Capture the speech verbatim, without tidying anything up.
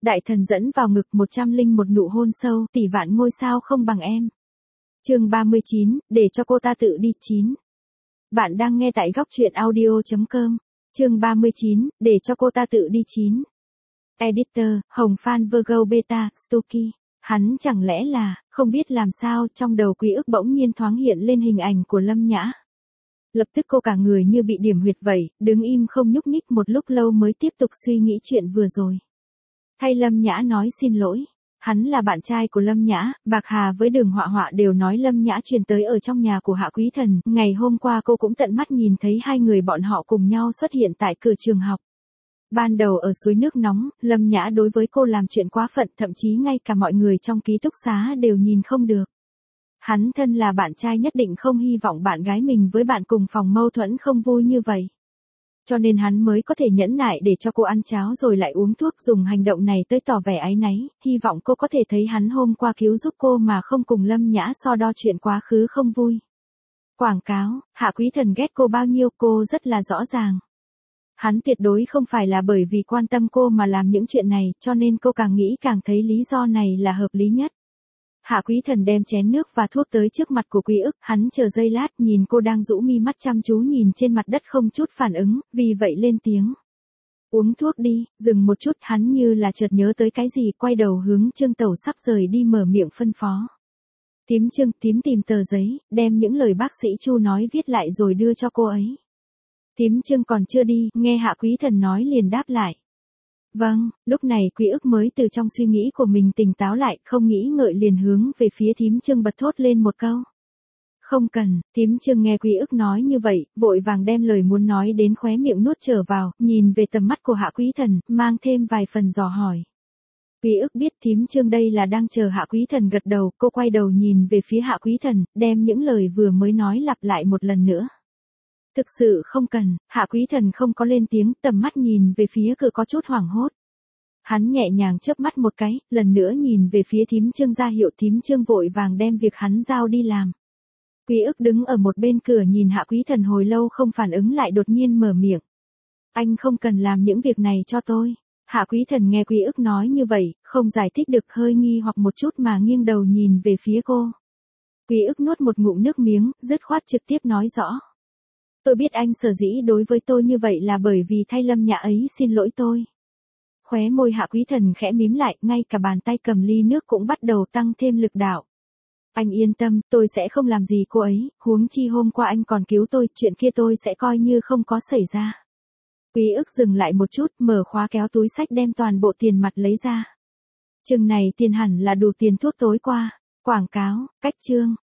Đại thần dẫn vào ngực một trăm linh một nụ hôn sâu, tỷ vạn ngôi sao không bằng em. Chương ba mươi chín, để cho cô ta tự đi chín. Bạn đang nghe tại góc truyện audio chấm com. Chương ba mươi chín, để cho cô ta tự đi chín. Editor, Hồng Phan Virgo Beta, Stucky. Hắn chẳng lẽ là, không biết làm sao, trong đầu Quý Ức bỗng nhiên thoáng hiện lên hình ảnh của Lâm Nhã. Lập tức cô cả người như bị điểm huyệt vậy, đứng im không nhúc nhích một lúc lâu mới tiếp tục suy nghĩ chuyện vừa rồi. Thay Lâm Nhã nói xin lỗi. Hắn là bạn trai của Lâm Nhã, Bạc Hà với Đường Họa Họa đều nói Lâm Nhã truyền tới ở trong nhà của Hạ Quý Thần. Ngày hôm qua cô cũng tận mắt nhìn thấy hai người bọn họ cùng nhau xuất hiện tại cửa trường học. Ban đầu ở suối nước nóng, Lâm Nhã đối với cô làm chuyện quá phận, thậm chí ngay cả mọi người trong ký túc xá đều nhìn không được. Hắn thân là bạn trai nhất định không hy vọng bạn gái mình với bạn cùng phòng mâu thuẫn không vui như vậy. Cho nên hắn mới có thể nhẫn nại để cho cô ăn cháo rồi lại uống thuốc, dùng hành động này tới tỏ vẻ áy náy, hy vọng cô có thể thấy hắn hôm qua cứu giúp cô mà không cùng Lâm Nhã so đo chuyện quá khứ không vui. Quảng cáo, Hạ Quý Thần ghét cô bao nhiêu cô rất là rõ ràng. Hắn tuyệt đối không phải là bởi vì quan tâm cô mà làm những chuyện này, cho nên cô càng nghĩ càng thấy lý do này là hợp lý nhất. Hạ Quý Thần đem chén nước và thuốc tới trước mặt của Quý Ức, hắn chờ giây lát nhìn cô đang rũ mi mắt chăm chú nhìn trên mặt đất không chút phản ứng, vì vậy lên tiếng. Uống thuốc đi, dừng một chút, hắn như là chợt nhớ tới cái gì, quay đầu hướng Trương Tẩu sắp rời đi mở miệng phân phó. Tím Trương, tím tìm tờ giấy, đem những lời bác sĩ Chu nói viết lại rồi đưa cho cô ấy. Tím Trương còn chưa đi, nghe Hạ Quý Thần nói liền đáp lại. Vâng, lúc này Quý Ức mới từ trong suy nghĩ của mình tỉnh táo lại, không nghĩ ngợi liền hướng về phía Thím Trương bật thốt lên một câu. Không cần, Thím Trương nghe Quý Ức nói như vậy, vội vàng đem lời muốn nói đến khóe miệng nuốt trở vào, nhìn về tầm mắt của Hạ Quý Thần, mang thêm vài phần dò hỏi. Quý Ức biết Thím Trương đây là đang chờ Hạ Quý Thần gật đầu, cô quay đầu nhìn về phía Hạ Quý Thần, đem những lời vừa mới nói lặp lại một lần nữa. Thực sự không cần, Hạ Quý Thần không có lên tiếng, tầm mắt nhìn về phía cửa có chút hoảng hốt. Hắn nhẹ nhàng chớp mắt một cái, lần nữa nhìn về phía Thím Trương ra hiệu, Thím Trương vội vàng đem việc hắn giao đi làm. Quý Ức đứng ở một bên cửa nhìn Hạ Quý Thần hồi lâu không phản ứng lại, đột nhiên mở miệng. Anh không cần làm những việc này cho tôi. Hạ Quý Thần nghe Quý Ức nói như vậy, không giải thích được, hơi nghi hoặc một chút mà nghiêng đầu nhìn về phía cô. Quý Ức nuốt một ngụm nước miếng, dứt khoát trực tiếp nói rõ. Tôi biết anh sở dĩ đối với tôi như vậy là bởi vì thay Lâm Nhã ấy xin lỗi tôi. Khóe môi Hạ Quý Thần khẽ mím lại, ngay cả bàn tay cầm ly nước cũng bắt đầu tăng thêm lực đạo. Anh yên tâm, tôi sẽ không làm gì cô ấy, huống chi hôm qua anh còn cứu tôi, chuyện kia tôi sẽ coi như không có xảy ra. Quý Ức dừng lại một chút, mở khóa kéo túi xách đem toàn bộ tiền mặt lấy ra. Chừng này tiền hẳn là đủ tiền thuốc tối qua. Quảng cáo, cách chương.